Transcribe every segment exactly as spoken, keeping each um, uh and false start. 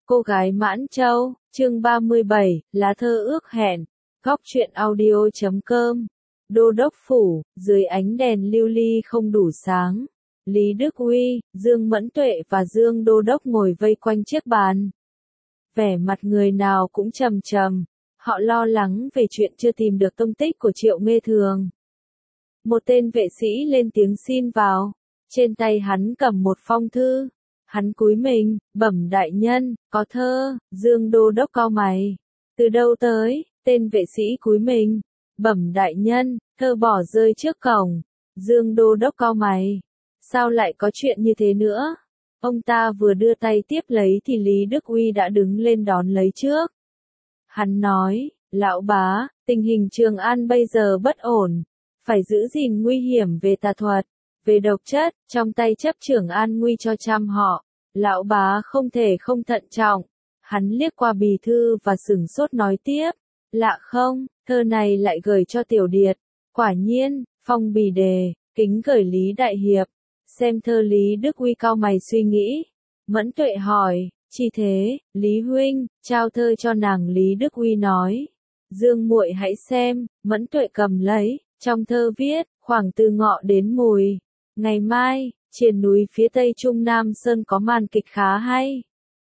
Cô gái Mãn Châu, chương ba mươi bảy, lá thơ ước hẹn, góc truyện audio chấm com. Đô đốc phủ, dưới ánh đèn lưu ly không đủ sáng. Lý Đức Uy, Dương Mẫn Tuệ và Dương Đô đốc ngồi vây quanh chiếc bàn. Vẻ mặt người nào cũng trầm trầm, họ lo lắng về chuyện chưa tìm được tông tích của Triệu Nghê Thường. Một tên vệ sĩ lên tiếng xin vào, trên tay hắn cầm một phong thư. Hắn cúi mình, bẩm đại nhân, có thơ. Dương Đô đốc cau mày. Từ đâu tới? Tên vệ sĩ cúi mình, bẩm đại nhân, thơ bỏ rơi trước cổng. Dương Đô đốc cau mày. Sao lại có chuyện như thế nữa? Ông ta vừa đưa tay tiếp lấy thì Lý Đức Uy đã đứng lên đón lấy trước. Hắn nói, lão bá, tình hình Trường An bây giờ bất ổn, phải giữ gìn nguy hiểm về tà thuật, về độc chất, trong tay chấp trưởng an nguy cho trăm họ. Lão bá không thể không thận trọng. Hắn liếc qua bì thư và sửng sốt nói tiếp. Lạ không, thơ này lại gửi cho Tiểu Điệt. Quả nhiên, phong bì đề, kính gửi Lý Đại Hiệp. Xem thơ Lý Đức Uy cau mày suy nghĩ. Mẫn Tuệ hỏi, chỉ thế, Lý huynh, trao thơ cho nàng. Lý Đức Uy nói. Dương muội hãy xem. Mẫn Tuệ cầm lấy, trong thơ viết, khoảng từ ngọ đến mùi. Ngày mai, trên núi phía tây Trung Nam Sơn có màn kịch khá hay.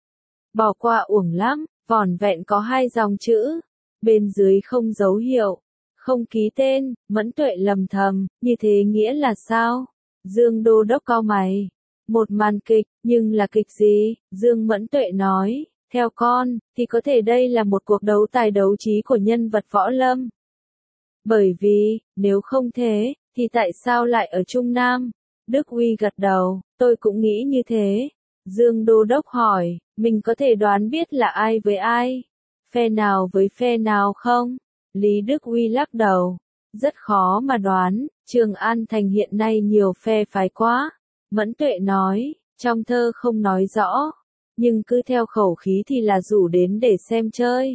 Bỏ qua uổng lắm, vỏn vẹn có hai dòng chữ. Bên dưới không dấu hiệu, không ký tên. Mẫn Tuệ lầm thầm, như thế nghĩa là sao? Dương Đô đốc cau mày. Một màn kịch, nhưng là kịch gì? Dương Mẫn Tuệ nói, theo con, thì có thể đây là một cuộc đấu tài đấu trí của nhân vật võ lâm. Bởi vì, nếu không thế, thì tại sao lại ở Trung Nam? Đức Uy gật đầu, tôi cũng nghĩ như thế. Dương Đô đốc hỏi, mình có thể đoán biết là ai với ai? Phe nào với phe nào không? Lý Đức Uy lắc đầu, rất khó mà đoán, Trường An thành hiện nay nhiều phe phái quá. Mẫn Tuệ nói, trong thơ không nói rõ, nhưng cứ theo khẩu khí thì là rủ đến để xem chơi.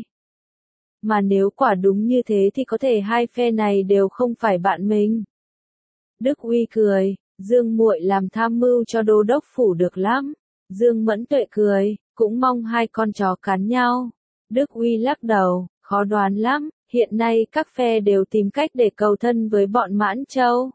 Mà nếu quả đúng như thế thì có thể hai phe này đều không phải bạn mình. Đức Uy cười. Dương muội làm tham mưu cho đô đốc phủ được lắm. Dương Mẫn Tuệ cười, cũng mong hai con chó cắn nhau. Đức Uy lắc đầu, khó đoán lắm, hiện nay các phe đều tìm cách để cầu thân với bọn Mãn Châu.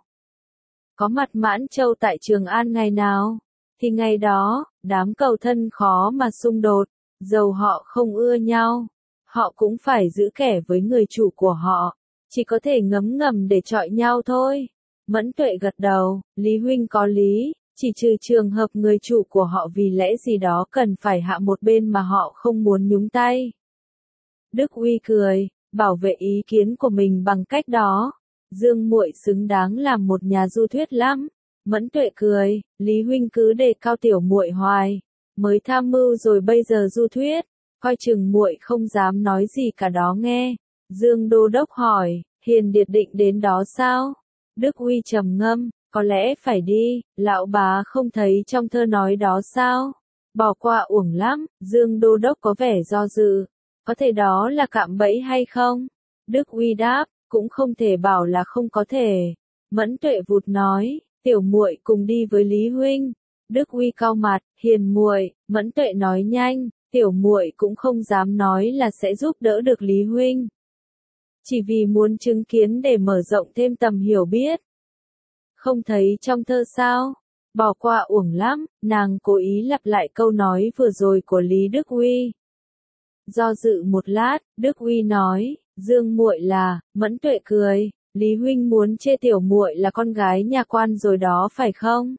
Có mặt Mãn Châu tại Trường An ngày nào, thì ngày đó, đám cầu thân khó mà xung đột, dầu họ không ưa nhau, họ cũng phải giữ kẻ với người chủ của họ, chỉ có thể ngấm ngầm để chọi nhau thôi. Mẫn Tuệ gật đầu, Lý huynh có lý, chỉ trừ trường hợp người chủ của họ vì lẽ gì đó cần phải hạ một bên mà họ không muốn nhúng tay. Đức Uy cười, bảo vệ ý kiến của mình bằng cách đó. Dương muội xứng đáng làm một nhà du thuyết lắm. Mẫn Tuệ cười, Lý huynh cứ đề cao tiểu muội hoài, mới tham mưu rồi bây giờ du thuyết, coi chừng muội không dám nói gì cả đó nghe. Dương Đô đốc hỏi, Hiền Điệt định đến đó sao? Đức Uy trầm ngâm, có lẽ phải đi, lão bá không thấy trong thơ nói đó sao? Bỏ qua uổng lắm. Dương Đô đốc có vẻ do dự, có thể đó là cạm bẫy hay không? Đức Uy đáp, cũng không thể bảo là không có thể. Mẫn Tuệ vụt nói, tiểu muội cùng đi với Lý huynh. Đức Uy cau mặt, Hiền muội. Mẫn Tuệ nói nhanh, tiểu muội cũng không dám nói là sẽ giúp đỡ được Lý huynh. Chỉ vì muốn chứng kiến để mở rộng thêm tầm hiểu biết. Không thấy trong thơ sao? Bỏ qua uổng lắm. Nàng cố ý lặp lại câu nói vừa rồi của Lý Đức Uy. Do dự một lát, Đức Uy nói, Dương muội là. Mẫn Tuệ cười, Lý huynh muốn chê tiểu muội là con gái nhà quan rồi đó phải không?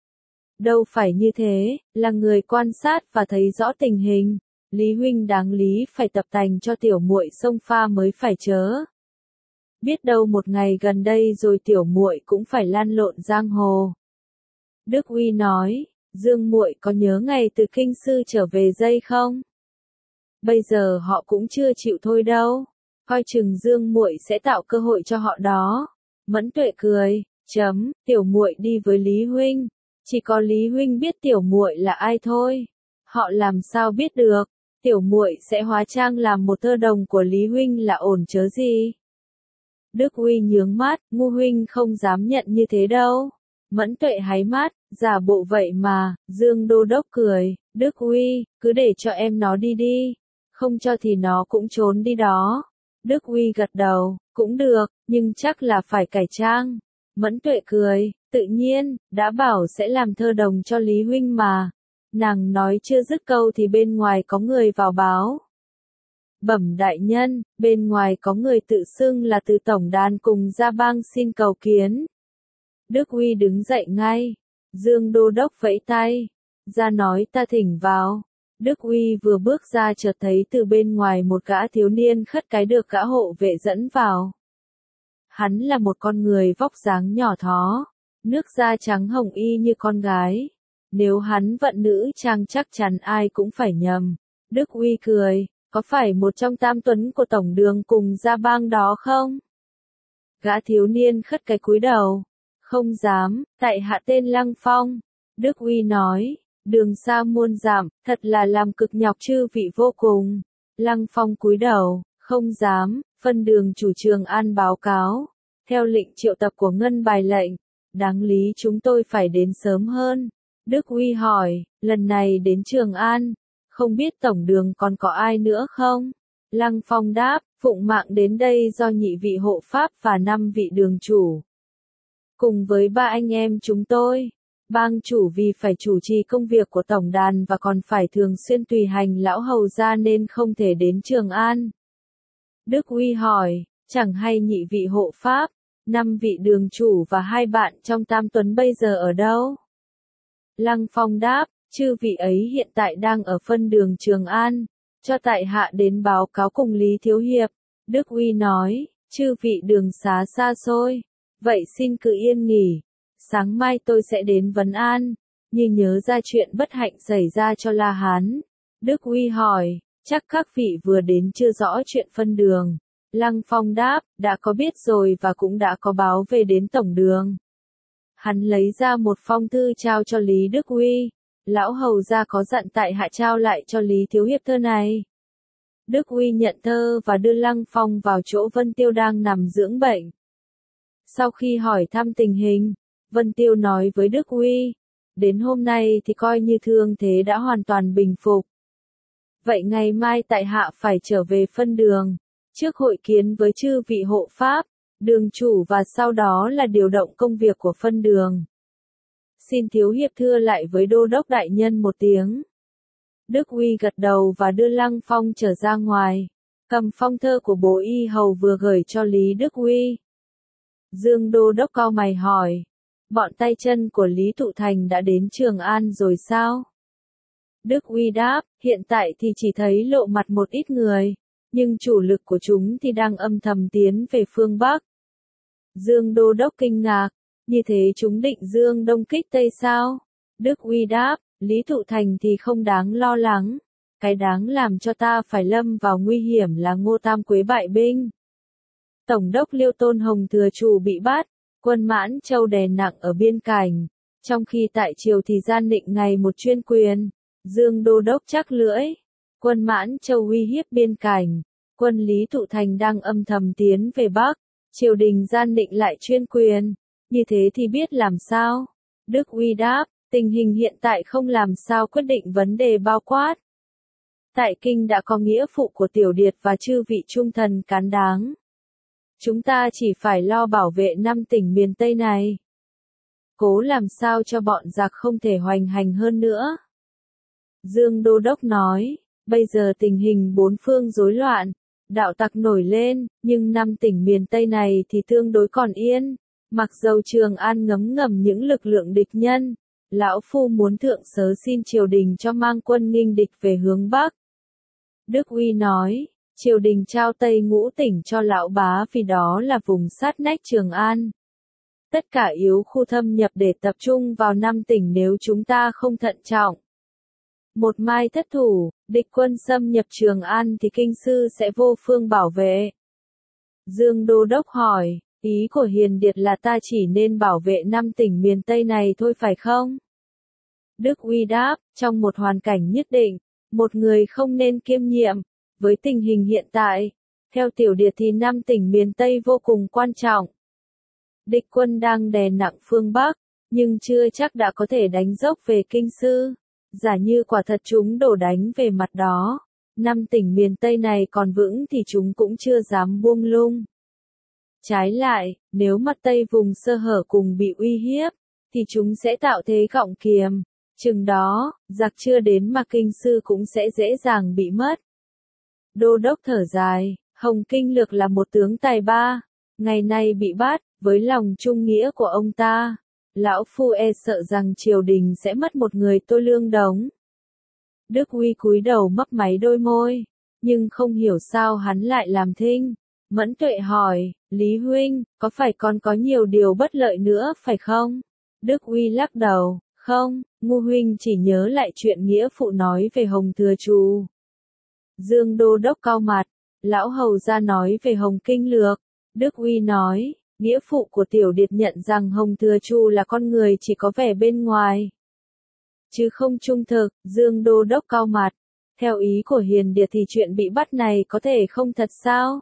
Đâu phải như thế, là người quan sát và thấy rõ tình hình. Lý huynh đáng lý phải tập tành cho tiểu muội xông pha mới phải chớ. Biết đâu một ngày gần đây rồi tiểu muội cũng phải lăn lộn giang hồ. Đức Uy nói, Dương muội có nhớ ngày từ kinh sư trở về dây không? Bây giờ họ cũng chưa chịu thôi đâu, coi chừng Dương muội sẽ tạo cơ hội cho họ đó. Mẫn Tuệ cười, chấm, tiểu muội đi với Lý huynh, chỉ có Lý huynh biết tiểu muội là ai thôi. Họ làm sao biết được? Tiểu muội sẽ hóa trang làm một thơ đồng của Lý huynh là ổn chớ gì. Đức Uy nhướng mắt, ngu huynh không dám nhận như thế đâu. Mẫn Tuệ háy mắt, giả bộ vậy mà, Dương Đô Đốc cười, Đức Uy, cứ để cho em nó đi đi, không cho thì nó cũng trốn đi đó. Đức Uy gật đầu, cũng được, nhưng chắc là phải cải trang. Mẫn Tuệ cười, tự nhiên, đã bảo sẽ làm thơ đồng cho Lý Huynh mà. Nàng nói chưa dứt câu thì bên ngoài có người vào báo. Bẩm đại nhân, bên ngoài có người tự xưng là từ tổng đàn cùng Gia Bang xin cầu kiến. Đức Uy đứng dậy ngay. Dương Đô Đốc vẫy tay. Ra nói ta thỉnh vào. Đức Uy vừa bước ra chợt thấy từ bên ngoài một gã thiếu niên khất cái được gã hộ vệ dẫn vào. Hắn là một con người vóc dáng nhỏ thó, nước da trắng hồng y như con gái. Nếu hắn vận nữ trang chắc chắn ai cũng phải nhầm. Đức Uy cười, có phải một trong tam tuấn của tổng đường cùng Gia Bang đó không? Gã thiếu niên khất cái cúi đầu. Không dám, tại hạ tên Lăng Phong. Đức Uy nói, đường xa muôn dặm, thật là làm cực nhọc chư vị vô cùng. Lăng Phong cúi đầu, không dám, phân đường chủ Trường An báo cáo. Theo lệnh triệu tập của ngân bài lệnh, đáng lý chúng tôi phải đến sớm hơn. Đức Uy hỏi, lần này đến Trường An, không biết tổng đường còn có ai nữa không? Lăng Phong đáp, phụng mạng đến đây do nhị vị hộ pháp và năm vị đường chủ. Cùng với ba anh em chúng tôi, bang chủ vì phải chủ trì công việc của tổng đàn và còn phải thường xuyên tùy hành lão hầu gia nên không thể đến Trường An. Đức Uy hỏi, chẳng hay nhị vị hộ pháp, năm vị đường chủ và hai bạn trong tam tuấn bây giờ ở đâu? Lăng Phong đáp, chư vị ấy hiện tại đang ở phân đường Trường An, cho tại hạ đến báo cáo cùng Lý Thiếu Hiệp. Đức Uy nói, chư vị đường xá xa xôi, vậy xin cứ yên nghỉ, sáng mai tôi sẽ đến vấn an. Như nhớ ra chuyện bất hạnh xảy ra cho La Hán, Đức Uy hỏi, chắc các vị vừa đến chưa rõ chuyện phân đường. Lăng Phong đáp, đã có biết rồi và cũng đã có báo về đến tổng đường. Hắn lấy ra một phong thư trao cho Lý Đức Uy. Lão hầu gia có dặn tại hạ trao lại cho Lý Thiếu Hiệp thơ này. Đức Uy nhận thơ và đưa Lăng Phong vào chỗ Vân Tiêu đang nằm dưỡng bệnh. Sau khi hỏi thăm tình hình, Vân Tiêu nói với Đức Uy, đến hôm nay thì coi như thương thế đã hoàn toàn bình phục. Vậy ngày mai tại hạ phải trở về phân đường, trước hội kiến với chư vị hộ pháp, đường chủ và sau đó là điều động công việc của phân đường. Xin Thiếu Hiệp thưa lại với Đô Đốc đại nhân một tiếng. Đức Uy gật đầu và đưa Lăng Phong trở ra ngoài, cầm phong thơ của bố y hầu vừa gửi cho Lý Đức Uy. Dương Đô Đốc cau mày hỏi, bọn tay chân của Lý Thụ Thành đã đến Trường An rồi sao? Đức Uy đáp, hiện tại thì chỉ thấy lộ mặt một ít người, nhưng chủ lực của chúng thì đang âm thầm tiến về phương Bắc. Dương Đô Đốc kinh ngạc, như thế chúng định dương đông kích tây sao? Đức Uy đáp, Lý Thụ Thành thì không đáng lo lắng, cái đáng làm cho ta phải lâm vào nguy hiểm là Ngô Tam Quế bại binh. Tổng đốc Liêu Tôn Hồng Thừa Chủ bị bắt, quân Mãn Châu đè nặng ở biên cảnh, trong khi tại triều thì gian định ngày một chuyên quyền. Dương Đô Đốc chắc lưỡi, quân Mãn Châu uy hiếp biên cảnh, quân Lý Thụ Thành đang âm thầm tiến về Bắc, triều đình gian định lại chuyên quyền, như thế thì biết làm sao? Đức Uy đáp, tình hình hiện tại không làm sao quyết định vấn đề bao quát. Tại Kinh đã có nghĩa phụ của Tiểu Điệt và chư vị trung thần cán đáng. Chúng ta chỉ phải lo bảo vệ năm tỉnh miền Tây này. Cố làm sao cho bọn giặc không thể hoành hành hơn nữa. Dương Đô Đốc nói, bây giờ tình hình bốn phương rối loạn, đạo tặc nổi lên, nhưng năm tỉnh miền Tây này thì tương đối còn yên. Mặc dầu Trường An ngấm ngầm những lực lượng địch nhân, lão phu muốn thượng sớ xin triều đình cho mang quân nghênh địch về hướng Bắc. Đức Uy nói, triều đình trao Tây Ngũ tỉnh cho lão bá vì đó là vùng sát nách Trường An. Tất cả yếu khu thâm nhập để tập trung vào năm tỉnh nếu chúng ta không thận trọng. Một mai thất thủ, địch quân xâm nhập Trường An thì kinh sư sẽ vô phương bảo vệ. Dương Đô Đốc hỏi, ý của Hiền Điệt là ta chỉ nên bảo vệ năm tỉnh miền Tây này thôi phải không? Đức Uy đáp, trong một hoàn cảnh nhất định, một người không nên kiêm nhiệm. Với tình hình hiện tại, theo Tiểu Điệt thì năm tỉnh miền Tây vô cùng quan trọng. Địch quân đang đè nặng phương Bắc, nhưng chưa chắc đã có thể đánh dốc về kinh sư. Giả như quả thật chúng đổ đánh về mặt đó, năm tỉnh miền Tây này còn vững thì chúng cũng chưa dám buông lung. Trái lại, nếu mặt Tây vùng sơ hở cùng bị uy hiếp, thì chúng sẽ tạo thế gọng kiềm. Chừng đó, giặc chưa đến mà kinh sư cũng sẽ dễ dàng bị mất. Đô đốc thở dài, Hồng Kinh Lược là một tướng tài ba, ngày nay bị bắt, với lòng trung nghĩa của ông ta, lão phu e sợ rằng triều đình sẽ mất một người tôi lương đống. Đức Uy cúi đầu mấp máy đôi môi, nhưng không hiểu sao hắn lại làm thinh. Mẫn Tuệ hỏi, Lý huynh, có phải còn có nhiều điều bất lợi nữa phải không? Đức Uy lắc đầu, không, Ngu huynh chỉ nhớ lại chuyện nghĩa phụ nói về Hồng Thừa Trù. Dương Đô Đốc cau mặt, lão hầu ra nói về Hồng Kinh Lược. Đức Uy nói, nghĩa phụ của Tiểu Điệt nhận rằng Hồng Thừa Trù là con người chỉ có vẻ bên ngoài, chứ không trung thực. Dương Đô Đốc cau mặt, theo ý của Hiền Điệt thì chuyện bị bắt này có thể không thật sao?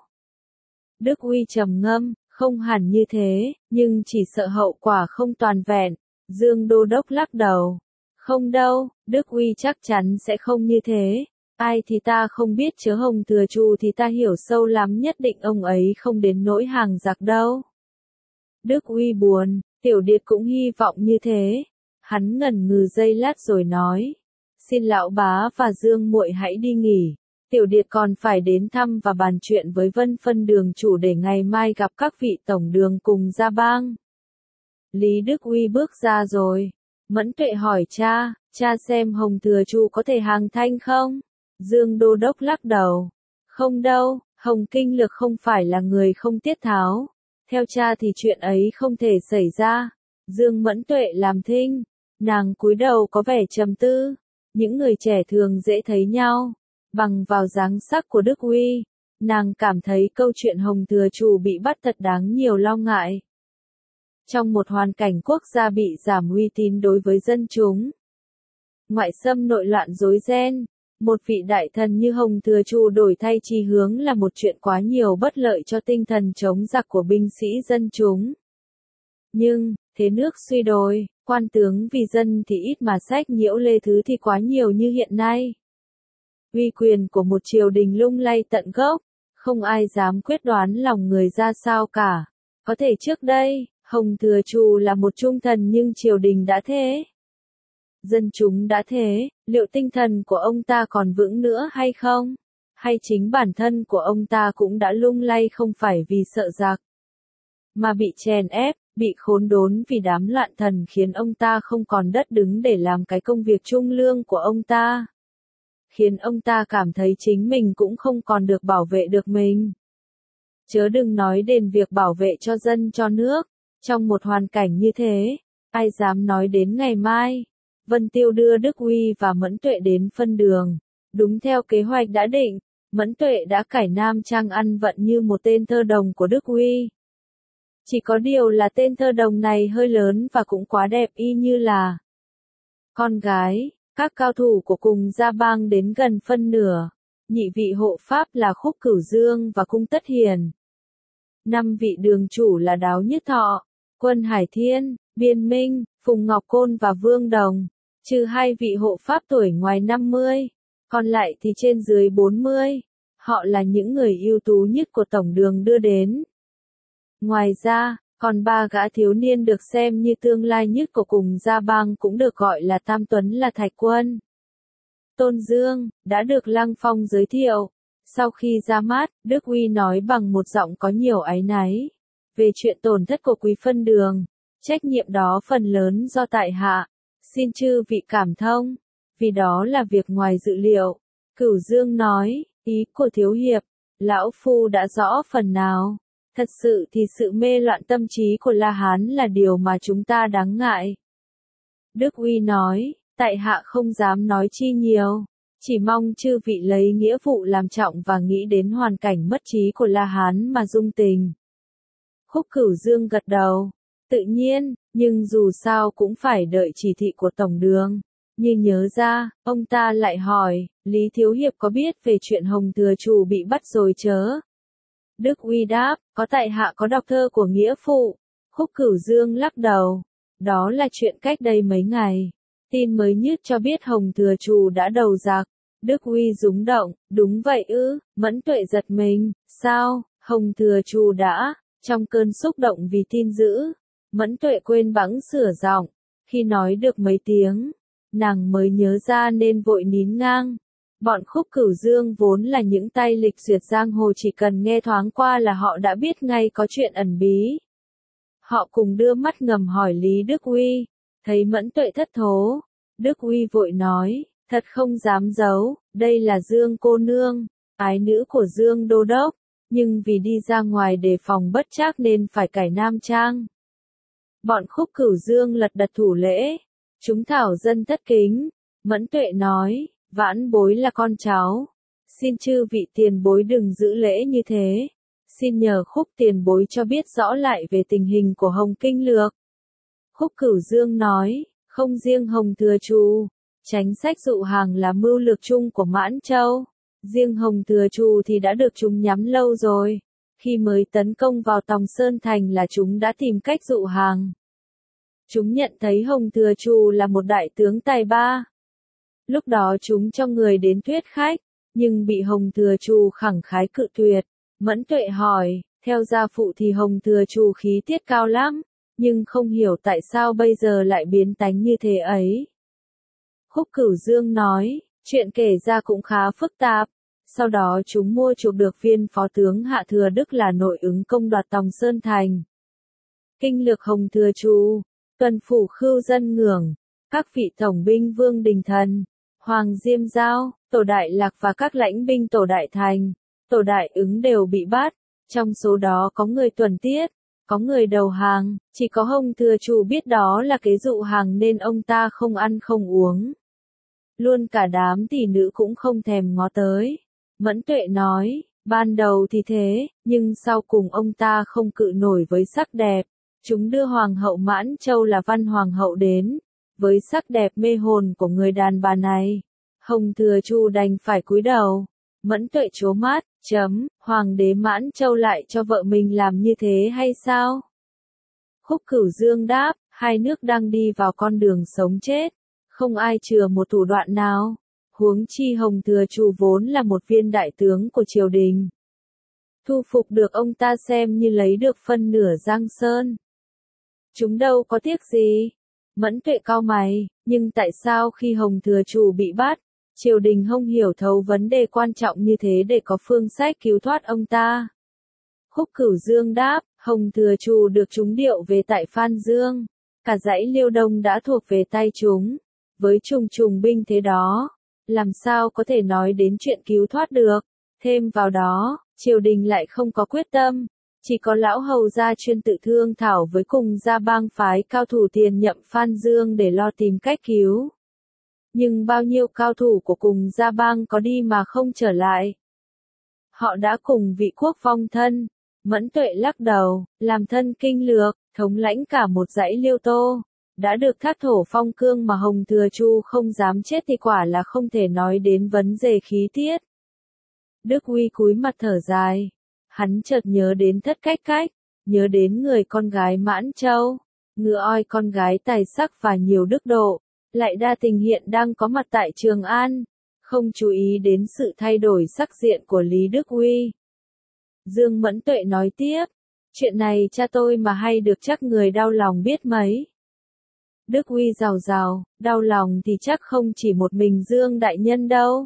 Đức Uy trầm ngâm, không hẳn như thế, nhưng chỉ sợ hậu quả không toàn vẹn. Dương Đô Đốc lắc đầu, không đâu, Đức Uy chắc chắn sẽ không như thế. Ai thì ta không biết, chớ Hồng Thừa Trù thì ta hiểu sâu lắm, nhất định ông ấy không đến nỗi hàng giặc đâu. Đức Uy buồn, Tiểu Điệt cũng hy vọng như thế. Hắn ngần ngừ giây lát rồi nói, xin lão bá và Dương muội hãy đi nghỉ. Tiểu Điệt còn phải đến thăm và bàn chuyện với Vân Phân đường chủ để ngày mai gặp các vị tổng đường cùng ra bang. Lý Đức Uy bước ra rồi. Mẫn Tuệ hỏi cha, cha xem Hồng Thừa Trù có thể hàng thanh không? Dương Đô Đốc lắc đầu. Không đâu, Hồng Kinh Lược không phải là người không tiết tháo. Theo cha thì chuyện ấy không thể xảy ra. Dương Mẫn Tuệ làm thinh. Nàng cúi đầu có vẻ trầm tư. Những người trẻ thường dễ thấy nhau. Bằng vào dáng sắc của Đức Uy, nàng cảm thấy câu chuyện Hồng Thừa Trù bị bắt thật đáng nhiều lo ngại. Trong một hoàn cảnh quốc gia bị giảm uy tín đối với dân chúng, ngoại xâm nội loạn rối ren, một vị đại thần như Hồng Thừa Trù đổi thay chí hướng là một chuyện quá nhiều bất lợi cho tinh thần chống giặc của binh sĩ dân chúng. Nhưng, thế nước suy đồi, quan tướng vì dân thì ít mà sách nhiễu lê thứ thì quá nhiều như hiện nay. Uy quyền của một triều đình lung lay tận gốc, không ai dám quyết đoán lòng người ra sao cả. Có thể trước đây, Hồng Thừa Trù là một trung thần nhưng triều đình đã thế. Dân chúng đã thế, liệu tinh thần của ông ta còn vững nữa hay không? Hay chính bản thân của ông ta cũng đã lung lay không phải vì sợ giặc, mà bị chèn ép, bị khốn đốn vì đám loạn thần khiến ông ta không còn đất đứng để làm cái công việc trung lương của ông ta. Khiến ông ta cảm thấy chính mình cũng không còn được bảo vệ được mình. Chớ đừng nói đến việc bảo vệ cho dân cho nước. Trong một hoàn cảnh như thế, ai dám nói đến ngày mai? Vân Tiêu đưa Đức Uy và Mẫn Tuệ đến phân đường. Đúng theo kế hoạch đã định, Mẫn Tuệ đã cải nam trang ăn vận như một tên thơ đồng của Đức Uy. Chỉ có điều là tên thơ đồng này hơi lớn và cũng quá đẹp y như là con gái. Các cao thủ của cùng gia bang đến gần phân nửa. Nhị vị hộ pháp là Khúc Cửu Dương và Cung Tất Hiền. Năm vị đường chủ là Đáo Nhất Thọ, Quân Hải Thiên, Biên Minh, Phùng Ngọc Côn và Vương Đồng. Trừ hai vị hộ pháp tuổi ngoài năm mươi, còn lại thì trên dưới bốn mươi. Họ là những người ưu tú nhất của tổng đường đưa đến. Ngoài ra, còn ba gã thiếu niên được xem như tương lai nhất của cùng gia bang cũng được gọi là Tam Tuấn là Thạch Quân, Tôn Dương, đã được Lăng Phong giới thiệu. Sau khi ra mắt, Đức Uy nói bằng một giọng có nhiều áy náy về chuyện tổn thất của Quý Phân Đường. Trách nhiệm đó phần lớn do tại hạ. Xin chư vị cảm thông, vì đó là việc ngoài dự liệu. Cửu Dương nói, ý của thiếu hiệp, lão phu đã rõ phần nào. Thật sự thì sự mê loạn tâm trí của La Hán là điều mà chúng ta đáng ngại. Đức Uy nói, tại hạ không dám nói chi nhiều, chỉ mong chư vị lấy nghĩa vụ làm trọng và nghĩ đến hoàn cảnh mất trí của La Hán mà dung tình. Khúc Cửu Dương gật đầu, tự nhiên, nhưng dù sao cũng phải đợi chỉ thị của tổng đường. Như nhớ ra, ông ta lại hỏi, Lý Thiếu Hiệp có biết về chuyện Hồng Thừa Trù bị bắt rồi chớ? Đức Uy đáp, có tại hạ có đọc thơ của nghĩa phụ. Khúc Cửu Dương lắc đầu. Đó là chuyện cách đây mấy ngày. Tin mới nhất cho biết Hồng Thừa Trù đã đầu giặc. Đức Uy rúng động, đúng vậy ư, Mẫn Tuệ giật mình, sao, Hồng Thừa Trù đã, trong cơn xúc động vì tin dữ, Mẫn Tuệ quên bẵng sửa giọng, khi nói được mấy tiếng, nàng mới nhớ ra nên vội nín ngang. Bọn Khúc Cửu Dương vốn là những tay lịch duyệt giang hồ, chỉ cần nghe thoáng qua là họ đã biết ngay có chuyện ẩn bí. Họ cùng đưa mắt ngầm hỏi Lý Đức Uy, thấy Mẫn Tuệ thất thố, Đức Uy vội nói, thật không dám giấu, đây là Dương cô nương, ái nữ của Dương đô đốc, nhưng vì đi ra ngoài đề phòng bất trắc nên phải cải nam trang. Bọn Khúc Cửu Dương lật đật thủ lễ, chúng thảo dân thất kính. Mẫn Tuệ nói, vãn bối là con cháu, xin chư vị tiền bối đừng giữ lễ như thế, xin nhờ Khúc tiền bối cho biết rõ lại về tình hình của Hồng Kinh Lược. Khúc Cửu Dương nói, không riêng Hồng Thừa Trù, tránh sách dụ hàng là mưu lược chung của Mãn Châu, riêng Hồng Thừa Trù thì đã được chúng nhắm lâu rồi, khi mới tấn công vào Tòng Sơn Thành là chúng đã tìm cách dụ hàng. Chúng nhận thấy Hồng Thừa Trù là một đại tướng tài ba. Lúc đó chúng cho người đến thuyết khách, nhưng bị Hồng Thừa Trù khẳng khái cự tuyệt. Mẫn Tuệ hỏi, theo gia phụ thì Hồng Thừa Trù khí tiết cao lắm, nhưng không hiểu tại sao bây giờ lại biến tánh như thế ấy. Khúc Cửu Dương nói, chuyện kể ra cũng khá phức tạp. Sau đó chúng mua chuộc được viên phó tướng Hạ Thừa Đức là nội ứng công đoạt Tòng Sơn Thành. Kinh lược Hồng Thừa Trù, tuần phủ Khưu Dân Ngưỡng, các vị tổng binh Vương Đình Thần, Hoàng Diêm Giao, Tổ Đại Lạc và các lãnh binh Tổ Đại Thành, Tổ Đại Ứng đều bị bắt, trong số đó có người tuần tiết, có người đầu hàng, chỉ có Hồng Thừa Trù biết đó là kế dụ hàng nên ông ta không ăn không uống. Luôn cả đám tỷ nữ cũng không thèm ngó tới. Mẫn Tuệ nói, ban đầu thì thế, nhưng sau cùng ông ta không cự nổi với sắc đẹp. Chúng đưa Hoàng hậu Mãn Châu là Văn Hoàng hậu đến, với sắc đẹp mê hồn của người đàn bà này. Hồng Thừa Trù đành phải cúi đầu. Mẫn Tuệ trố mắt, chấm, Hoàng đế Mãn Châu lại cho vợ mình làm như thế hay sao? Khúc Cửu Dương đáp, hai nước đang đi vào con đường sống chết, không ai chừa một thủ đoạn nào. Huống chi Hồng Thừa Trù vốn là một viên đại tướng của triều đình. Thu phục được ông ta xem như lấy được phân nửa Giang Sơn. Chúng đâu có tiếc gì. Mẫn Tuệ cau mày, nhưng tại sao khi Hồng Thừa Trù bị bắt, triều đình không hiểu thấu vấn đề quan trọng như thế để có phương sách cứu thoát ông ta? Khúc Cửu Dương đáp, Hồng Thừa Trù được chúng điệu về tại Phan Dương, cả dãy Liêu Đông đã thuộc về tay chúng, với trùng trùng binh thế đó, làm sao có thể nói đến chuyện cứu thoát được? Thêm vào đó, triều đình lại không có quyết tâm, chỉ có lão hầu gia chuyên tự thương thảo với cùng gia bang phái cao thủ tiền nhậm Phan Dương để lo tìm cách cứu. Nhưng bao nhiêu cao thủ của cùng gia bang có đi mà không trở lại? Họ đã cùng vị quốc phong thân. Mẫn Tuệ lắc đầu, làm thân kinh lược, thống lãnh cả một dãy Liêu Tô, đã được thác thổ phong cương mà Hồng Thừa Trù không dám chết thì quả là không thể nói đến vấn đề khí tiết. Đức Uy cúi mặt thở dài, hắn chợt nhớ đến Thất Cách Cách, nhớ đến người con gái Mãn Châu, ngựa oi con gái tài sắc và nhiều đức độ, lại đa tình hiện đang có mặt tại Trường An, không chú ý đến sự thay đổi sắc diện của Lý Đức Uy. Dương Mẫn Tuệ nói tiếp, chuyện này cha tôi mà hay được chắc người đau lòng biết mấy. Đức Uy rào rào, đau lòng thì chắc không chỉ một mình Dương đại nhân đâu.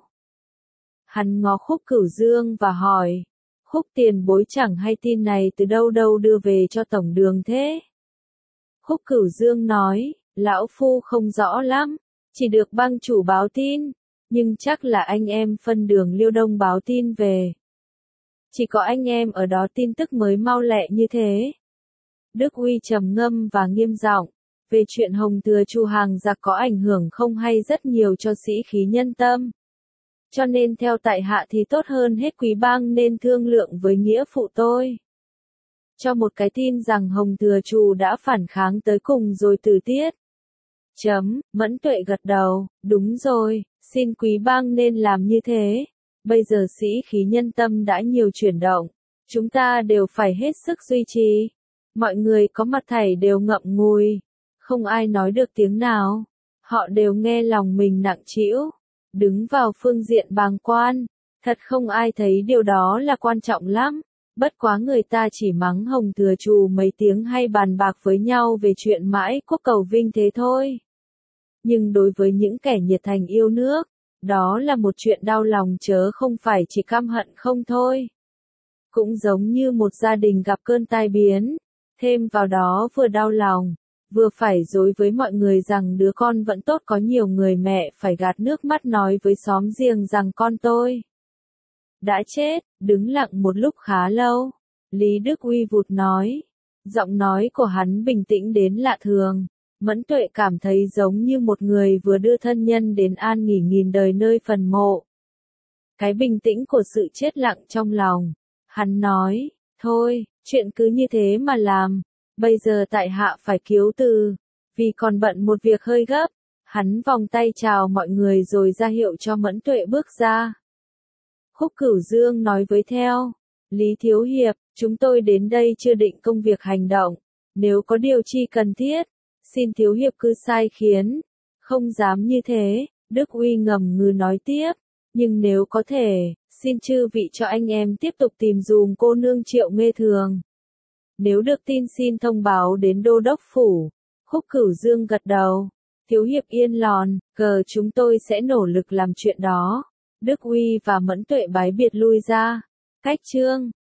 Hắn ngó Khúc Cửu Dương và hỏi, Khúc tiền bối chẳng hay tin này từ đâu đâu đưa về cho tổng đường thế? Khúc Cửu Dương nói, lão phu không rõ lắm, chỉ được bang chủ báo tin, nhưng chắc là anh em phân đường Liêu Đông báo tin về. Chỉ có anh em ở đó tin tức mới mau lẹ như thế. Đức Uy trầm ngâm và nghiêm giọng, về chuyện Hồng Thừa Trù hàng giặc có ảnh hưởng không hay rất nhiều cho sĩ khí nhân tâm. Cho nên theo tại hạ thì tốt hơn hết quý bang nên thương lượng với nghĩa phụ tôi. Cho một cái tin rằng Hồng Thừa Trù đã phản kháng tới cùng rồi từ tiết. Chấm, Mẫn Tuệ gật đầu, đúng rồi, xin quý bang nên làm như thế. Bây giờ sĩ khí nhân tâm đã nhiều chuyển động, chúng ta đều phải hết sức duy trì. Mọi người có mặt thảy đều ngậm ngùi, Không ai nói được tiếng nào. Họ đều nghe lòng mình nặng trĩu, đứng vào phương diện bàng quan. Thật không ai thấy điều đó là quan trọng lắm. Bất quá người ta chỉ mắng Hồng Thừa Trù mấy tiếng hay bàn bạc với nhau về chuyện mãi quốc cầu vinh thế thôi. Nhưng đối với những kẻ nhiệt thành yêu nước, đó là một chuyện đau lòng chớ không phải chỉ căm hận không thôi. Cũng giống như một gia đình gặp cơn tai biến, thêm vào đó vừa đau lòng, vừa phải dối với mọi người rằng đứa con vẫn tốt, có nhiều người mẹ phải gạt nước mắt nói với xóm giềng rằng con tôi đã chết. Đứng lặng một lúc khá lâu, Lý Đức Uy vụt nói. Giọng nói của hắn bình tĩnh đến lạ thường. Mẫn Tuệ cảm thấy giống như một người vừa đưa thân nhân đến an nghỉ nghìn đời nơi phần mộ. Cái bình tĩnh của sự chết lặng trong lòng. Hắn nói, thôi, chuyện cứ như thế mà làm. Bây giờ tại hạ phải cứu từ, vì còn bận một việc hơi gấp. Hắn vòng tay chào mọi người rồi ra hiệu cho Mẫn Tuệ bước ra. Khúc Cửu Dương nói với theo, Lý Thiếu Hiệp, chúng tôi đến đây chưa định công việc hành động. Nếu có điều chi cần thiết, xin Thiếu Hiệp cứ sai khiến. Không dám như thế, Đức Uy ngầm ngừ nói tiếp. Nhưng nếu có thể, xin chư vị cho anh em tiếp tục tìm dùm cô nương Triệu Nghê Thường. Nếu được tin xin thông báo đến Đô Đốc Phủ. Khúc Cửu Dương gật đầu. Thiếu Hiệp yên lòn, cờ chúng tôi sẽ nỗ lực làm chuyện đó. Đức Uy và Mẫn Tuệ bái biệt lui ra. Cách chương